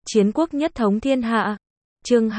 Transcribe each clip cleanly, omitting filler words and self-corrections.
Chiến quốc nhất thống thiên hạ. Chương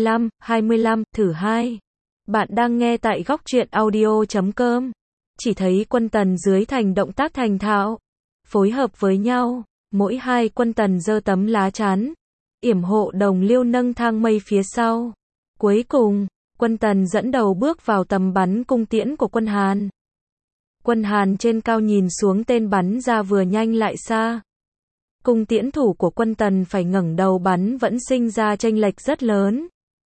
25, thử 2. Bạn đang nghe tại góc truyện audio.com. Chỉ thấy quân Tần dưới thành động tác thành thạo, phối hợp với nhau, mỗi hai quân Tần giơ tấm lá chắn, yểm hộ đồng liêu nâng thang mây phía sau. Cuối cùng, quân Tần dẫn đầu bước vào tầm bắn cung tiễn của quân Hàn. Quân Hàn trên cao nhìn xuống tên bắn ra vừa nhanh lại xa. Cung tiễn thủ của quân Tần phải ngẩng đầu bắn vẫn sinh ra chênh lệch rất lớn.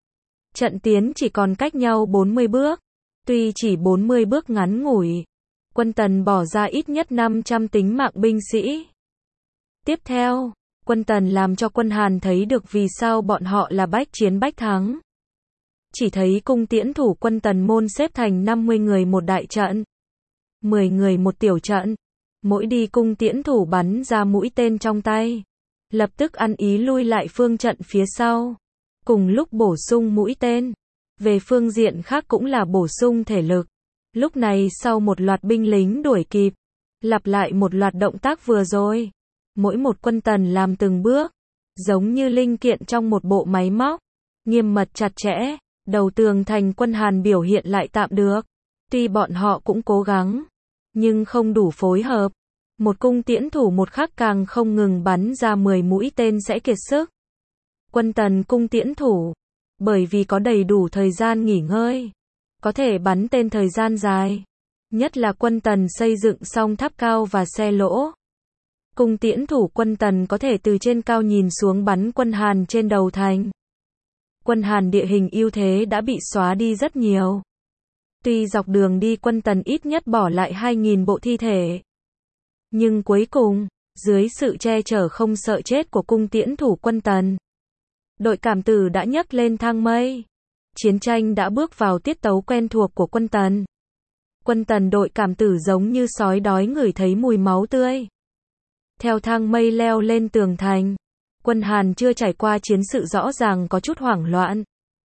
Trận tiến chỉ còn cách nhau 40 bước. Tuy chỉ 40 bước ngắn ngủi, quân Tần bỏ ra ít nhất 500 tính mạng binh sĩ. Tiếp theo, quân Tần làm cho quân Hàn thấy được vì sao bọn họ là bách chiến bách thắng. Chỉ thấy cung tiễn thủ quân Tần môn xếp thành 50 người một đại trận, 10 người một tiểu trận. Mỗi đi cung tiễn thủ bắn ra mũi tên trong tay, lập tức ăn ý lui lại phương trận phía sau, cùng lúc bổ sung mũi tên. Về phương diện khác cũng là bổ sung thể lực. Lúc này sau một loạt binh lính đuổi kịp, lặp lại một loạt động tác vừa rồi. Mỗi một quân Tần làm từng bước, giống như linh kiện trong một bộ máy móc, nghiêm mật chặt chẽ. Đầu tường thành quân Hàn biểu hiện lại tạm được. Tuy bọn họ cũng cố gắng, nhưng không đủ phối hợp. Một cung tiễn thủ một khắc càng không ngừng bắn ra 10 mũi tên sẽ kiệt sức. Quân Tần cung tiễn thủ, bởi vì có đầy đủ thời gian nghỉ ngơi, có thể bắn tên thời gian dài. Nhất là quân Tần xây dựng xong tháp cao và xe lỗ. Cung tiễn thủ quân Tần có thể từ trên cao nhìn xuống bắn quân Hàn trên đầu thành. Quân Hàn địa hình ưu thế đã bị xóa đi rất nhiều. Tuy dọc đường đi quân Tần ít nhất bỏ lại 2.000 bộ thi thể. Nhưng cuối cùng, dưới sự che chở không sợ chết của cung tiễn thủ quân Tần, đội cảm tử đã nhấc lên thang mây. Chiến tranh đã bước vào tiết tấu quen thuộc của quân Tần. Quân Tần đội cảm tử giống như sói đói ngửi thấy mùi máu tươi. Theo thang mây leo lên tường thành, quân Hàn chưa trải qua chiến sự rõ ràng có chút hoảng loạn.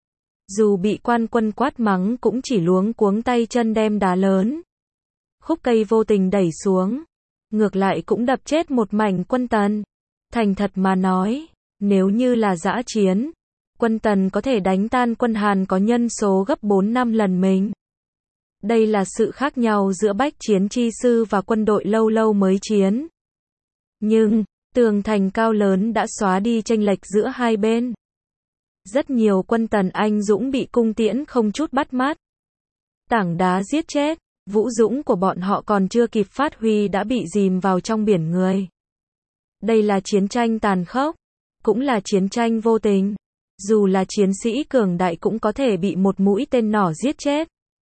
Dù bị quan quân quát mắng cũng chỉ luống cuống tay chân đem đá lớn, khúc cây vô tình đẩy xuống. Ngược lại cũng đập chết một mảnh quân Tần. Thành thật mà nói, nếu như là dã chiến, quân Tần có thể đánh tan quân Hàn có nhân số gấp 4-5 lần mình. Đây là sự khác nhau giữa bách chiến chi sư và quân đội lâu lâu mới chiến. Nhưng, tường thành cao lớn đã xóa đi chênh lệch giữa hai bên. Rất nhiều quân Tần anh dũng bị cung tiễn không chút bắt mắt, tảng đá giết chết. Vũ dũng của bọn họ còn chưa kịp phát huy đã bị dìm vào trong biển người. Đây là chiến tranh tàn khốc, cũng là chiến tranh vô tình. Dù là chiến sĩ cường đại cũng có thể bị một mũi tên nỏ giết chết.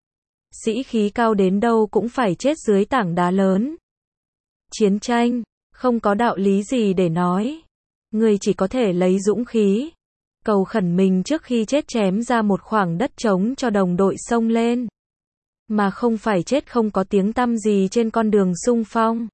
Sĩ khí cao đến đâu cũng phải chết dưới tảng đá lớn. Chiến tranh, không có đạo lý gì để nói. Người chỉ có thể lấy dũng khí, cầu khẩn mình trước khi chết chém ra một khoảng đất trống cho đồng đội xông lên. Mà không phải chết không có tiếng tăm gì trên con đường xung phong.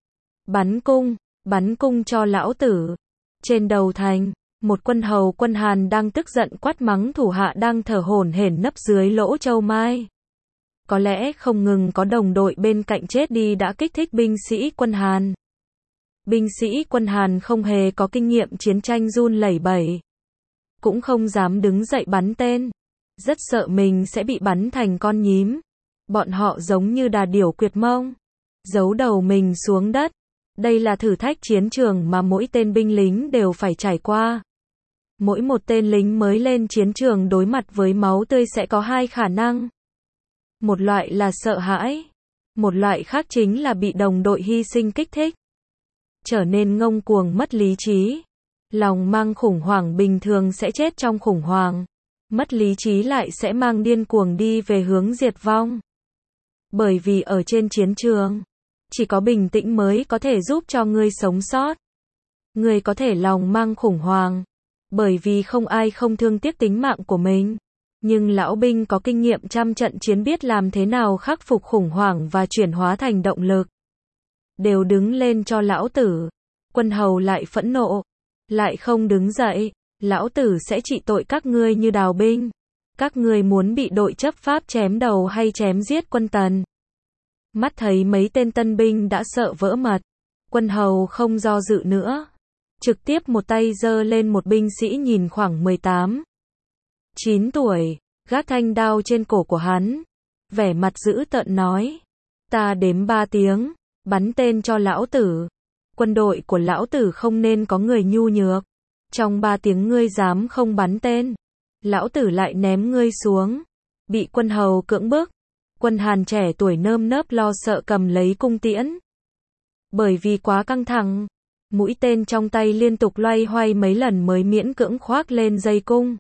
Bắn cung cho lão tử. Trên đầu thành, một quân hầu quân Hàn đang tức giận quát mắng thủ hạ đang thở hổn hển nấp dưới lỗ châu mai. Có lẽ không ngừng có đồng đội bên cạnh chết đi đã kích thích binh sĩ quân Hàn. Binh sĩ quân Hàn không hề có kinh nghiệm chiến tranh run lẩy bẩy, cũng không dám đứng dậy bắn tên, rất sợ mình sẽ bị bắn thành con nhím. Bọn họ giống như đà điểu quyệt mông, giấu đầu mình xuống đất. Đây là thử thách chiến trường mà mỗi tên binh lính đều phải trải qua. Mỗi một tên lính mới lên chiến trường đối mặt với máu tươi sẽ có hai khả năng. Một loại là sợ hãi, một loại khác chính là bị đồng đội hy sinh kích thích, trở nên ngông cuồng mất lý trí. Lòng mang khủng hoảng bình thường sẽ chết trong khủng hoảng, mất lý trí lại sẽ mang điên cuồng đi về hướng diệt vong. Bởi vì ở trên chiến trường, chỉ có bình tĩnh mới có thể giúp cho ngươi sống sót. Ngươi có thể lòng mang khủng hoảng, bởi vì không ai không thương tiếc tính mạng của mình. Nhưng lão binh có kinh nghiệm trăm trận chiến biết làm thế nào khắc phục khủng hoảng và chuyển hóa thành động lực. Đều đứng lên cho lão tử. Quân hầu lại phẫn nộ, lại không đứng dậy, lão tử sẽ trị tội các ngươi như đào binh. Các ngươi muốn bị đội chấp pháp chém đầu hay chém giết quân Tần? Mắt thấy mấy tên tân binh đã sợ vỡ mật, quân hầu không do dự nữa. trực tiếp một tay giơ lên một binh sĩ nhìn khoảng 18, 9 tuổi, gác thanh đao trên cổ của hắn, vẻ mặt dữ tợn nói, ta đếm 3 tiếng, bắn tên cho lão tử. Quân đội của lão tử không nên có người nhu nhược. Trong 3 tiếng ngươi dám không bắn tên, lão tử lại ném ngươi xuống. Bị quân hầu cưỡng bức, quân Hàn trẻ tuổi nơm nớp lo sợ cầm lấy cung tiễn. Bởi vì quá căng thẳng, mũi tên trong tay liên tục loay hoay mấy lần mới miễn cưỡng khoác lên dây cung.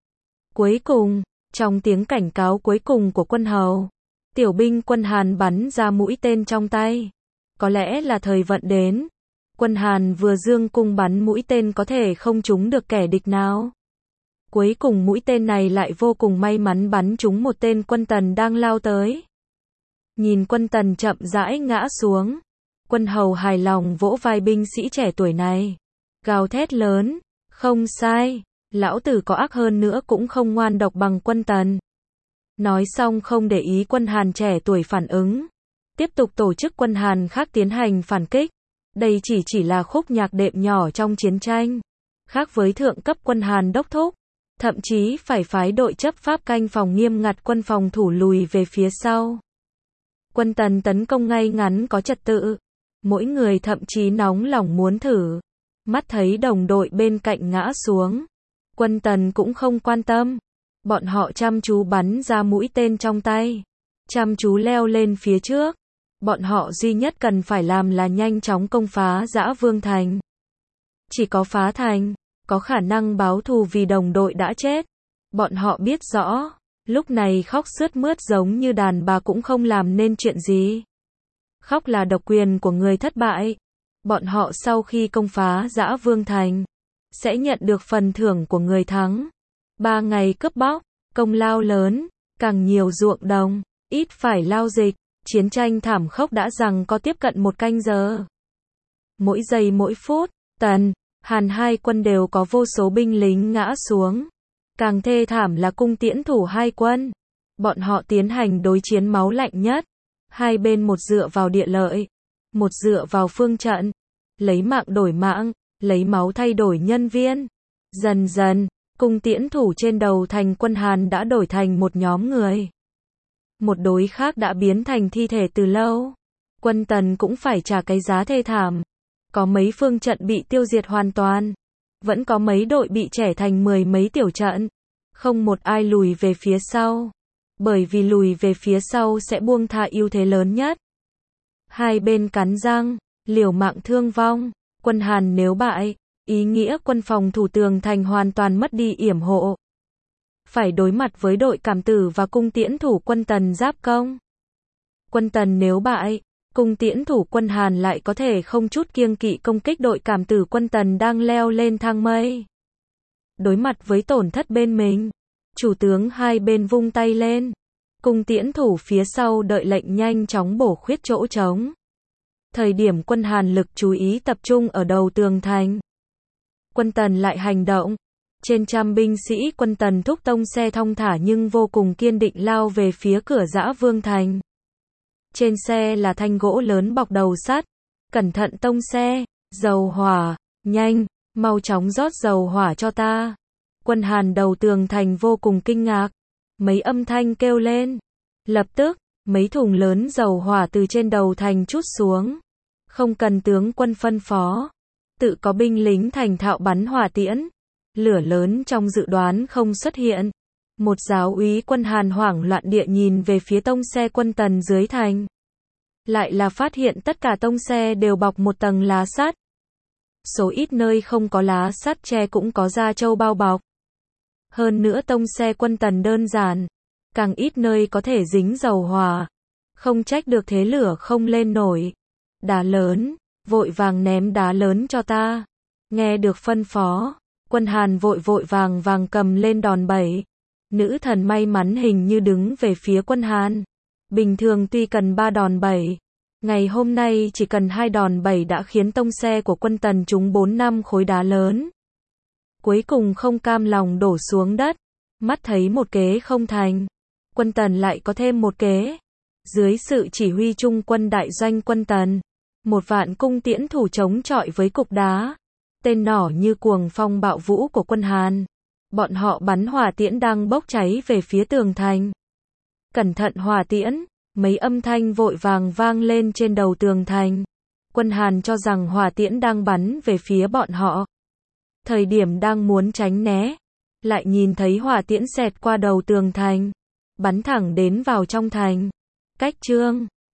Cuối cùng, trong tiếng cảnh cáo cuối cùng của quân hầu, tiểu binh quân Hàn bắn ra mũi tên trong tay. Có lẽ là thời vận đến. Quân Hàn vừa giương cung bắn mũi tên có thể không trúng được kẻ địch nào. Cuối cùng mũi tên này lại vô cùng may mắn bắn trúng một tên quân Tần đang lao tới. Nhìn quân Tần chậm rãi ngã xuống, quân hầu hài lòng vỗ vai binh sĩ trẻ tuổi này, gào thét lớn, không sai, lão tử có ác hơn nữa cũng không ngoan độc bằng quân Tần. Nói xong không để ý quân Hàn trẻ tuổi phản ứng, tiếp tục tổ chức quân Hàn khác tiến hành phản kích. Đây chỉ là khúc nhạc đệm nhỏ trong chiến tranh. Khác với thượng cấp quân Hàn đốc thúc, thậm chí phải phái đội chấp pháp canh phòng nghiêm ngặt quân phòng thủ lùi về phía sau. Quân Tần tấn công ngay ngắn có trật tự, mỗi người thậm chí nóng lòng muốn thử. Mắt thấy đồng đội bên cạnh ngã xuống, quân Tần cũng không quan tâm. Bọn họ chăm chú bắn ra mũi tên trong tay, chăm chú leo lên phía trước. Bọn họ duy nhất cần phải làm là nhanh chóng công phá Dã Vương Thành. Chỉ có phá thành, có khả năng báo thù vì đồng đội đã chết. Bọn họ biết rõ, lúc này khóc sướt mướt giống như đàn bà cũng không làm nên chuyện gì. Khóc là độc quyền của người thất bại. Bọn họ sau khi công phá Dã Vương Thành, sẽ nhận được phần thưởng của người thắng. 3 ngày cướp bóc, công lao lớn, càng nhiều ruộng đồng, ít phải lao dịch. Chiến tranh thảm khốc đã rằng có tiếp cận 1 canh giờ. Mỗi giây mỗi phút, Tần, Hàn hai quân đều có vô số binh lính ngã xuống. Càng thê thảm là cung tiễn thủ hai quân. Bọn họ tiến hành đối chiến máu lạnh nhất. Hai bên một dựa vào địa lợi, một dựa vào phương trận. Lấy mạng đổi mạng, lấy máu thay đổi nhân viên. Dần dần, cung tiễn thủ trên đầu thành quân Hàn đã đổi thành một nhóm người. Một đối khác đã biến thành thi thể từ lâu. Quân Tần cũng phải trả cái giá thê thảm. Có mấy phương trận bị tiêu diệt hoàn toàn. Vẫn có mấy đội bị chẻ thành 10 mấy tiểu trận. Không một ai lùi về phía sau. Bởi vì lùi về phía sau sẽ buông tha ưu thế lớn nhất. Hai bên cắn răng, liều mạng thương vong. Quân Hàn nếu bại, ý nghĩa quân phòng thủ tường thành hoàn toàn mất đi yểm hộ. Phải đối mặt với đội cảm tử và cung tiễn thủ quân Tần giáp công. Quân Tần nếu bại, cung tiễn thủ quân Hàn lại có thể không chút kiêng kỵ công kích đội cảm tử quân Tần đang leo lên thang mây. Đối mặt với tổn thất bên mình, chủ tướng hai bên vung tay lên. Cung tiễn thủ phía sau đợi lệnh nhanh chóng bổ khuyết chỗ trống. Thời điểm quân Hàn lực chú ý tập trung ở đầu tường thành. Quân Tần lại hành động. Trên trăm binh sĩ quân Tần thúc tông xe thong thả nhưng vô cùng kiên định lao về phía cửa Dã Vương Thành. Trên xe là thanh gỗ lớn bọc đầu sắt. Cẩn thận tông xe, dầu hỏa, nhanh, mau chóng rót dầu hỏa cho ta. Quân Hàn đầu tường thành vô cùng kinh ngạc. Mấy âm thanh kêu lên. Lập tức, mấy thùng lớn dầu hỏa từ trên đầu thành trút xuống. Không cần tướng quân phân phó. Tự có binh lính thành thạo bắn hỏa tiễn. Lửa lớn trong dự đoán không xuất hiện. Một giáo úy quân Hàn hoảng loạn địa nhìn về phía tông xe quân Tần dưới thành. Lại là phát hiện tất cả tông xe đều bọc một tầng lá sắt. Số ít nơi không có lá sắt tre cũng có da trâu bao bọc. Hơn nữa tông xe quân Tần đơn giản. Càng ít nơi có thể dính dầu hỏa. Không trách được thế lửa không lên nổi. Đá lớn, vội vàng ném đá lớn cho ta. Nghe được phân phó. Quân Hàn vội vàng cầm lên đòn bẩy. Nữ thần may mắn hình như đứng về phía quân Hàn. Bình thường tuy cần 3 đòn bẩy, ngày hôm nay chỉ cần 2 đòn bẩy đã khiến tông xe của quân Tần trúng 4-5 khối đá lớn. Cuối cùng không cam lòng đổ xuống đất. Mắt thấy một kế không thành, quân Tần lại có thêm một kế. Dưới sự chỉ huy trung quân đại doanh quân Tần, 1 vạn cung tiễn thủ chống chọi với cục đá. tên nỏ như cuồng phong bạo vũ của quân Hàn. Bọn họ bắn hỏa tiễn đang bốc cháy về phía tường thành. Cẩn thận hỏa tiễn, mấy âm thanh vội vàng vang lên trên đầu tường thành. Quân Hàn cho rằng hỏa tiễn đang bắn về phía bọn họ. Thời điểm đang muốn tránh né, lại nhìn thấy hỏa tiễn xẹt qua đầu tường thành, bắn thẳng đến vào trong thành. Cách chương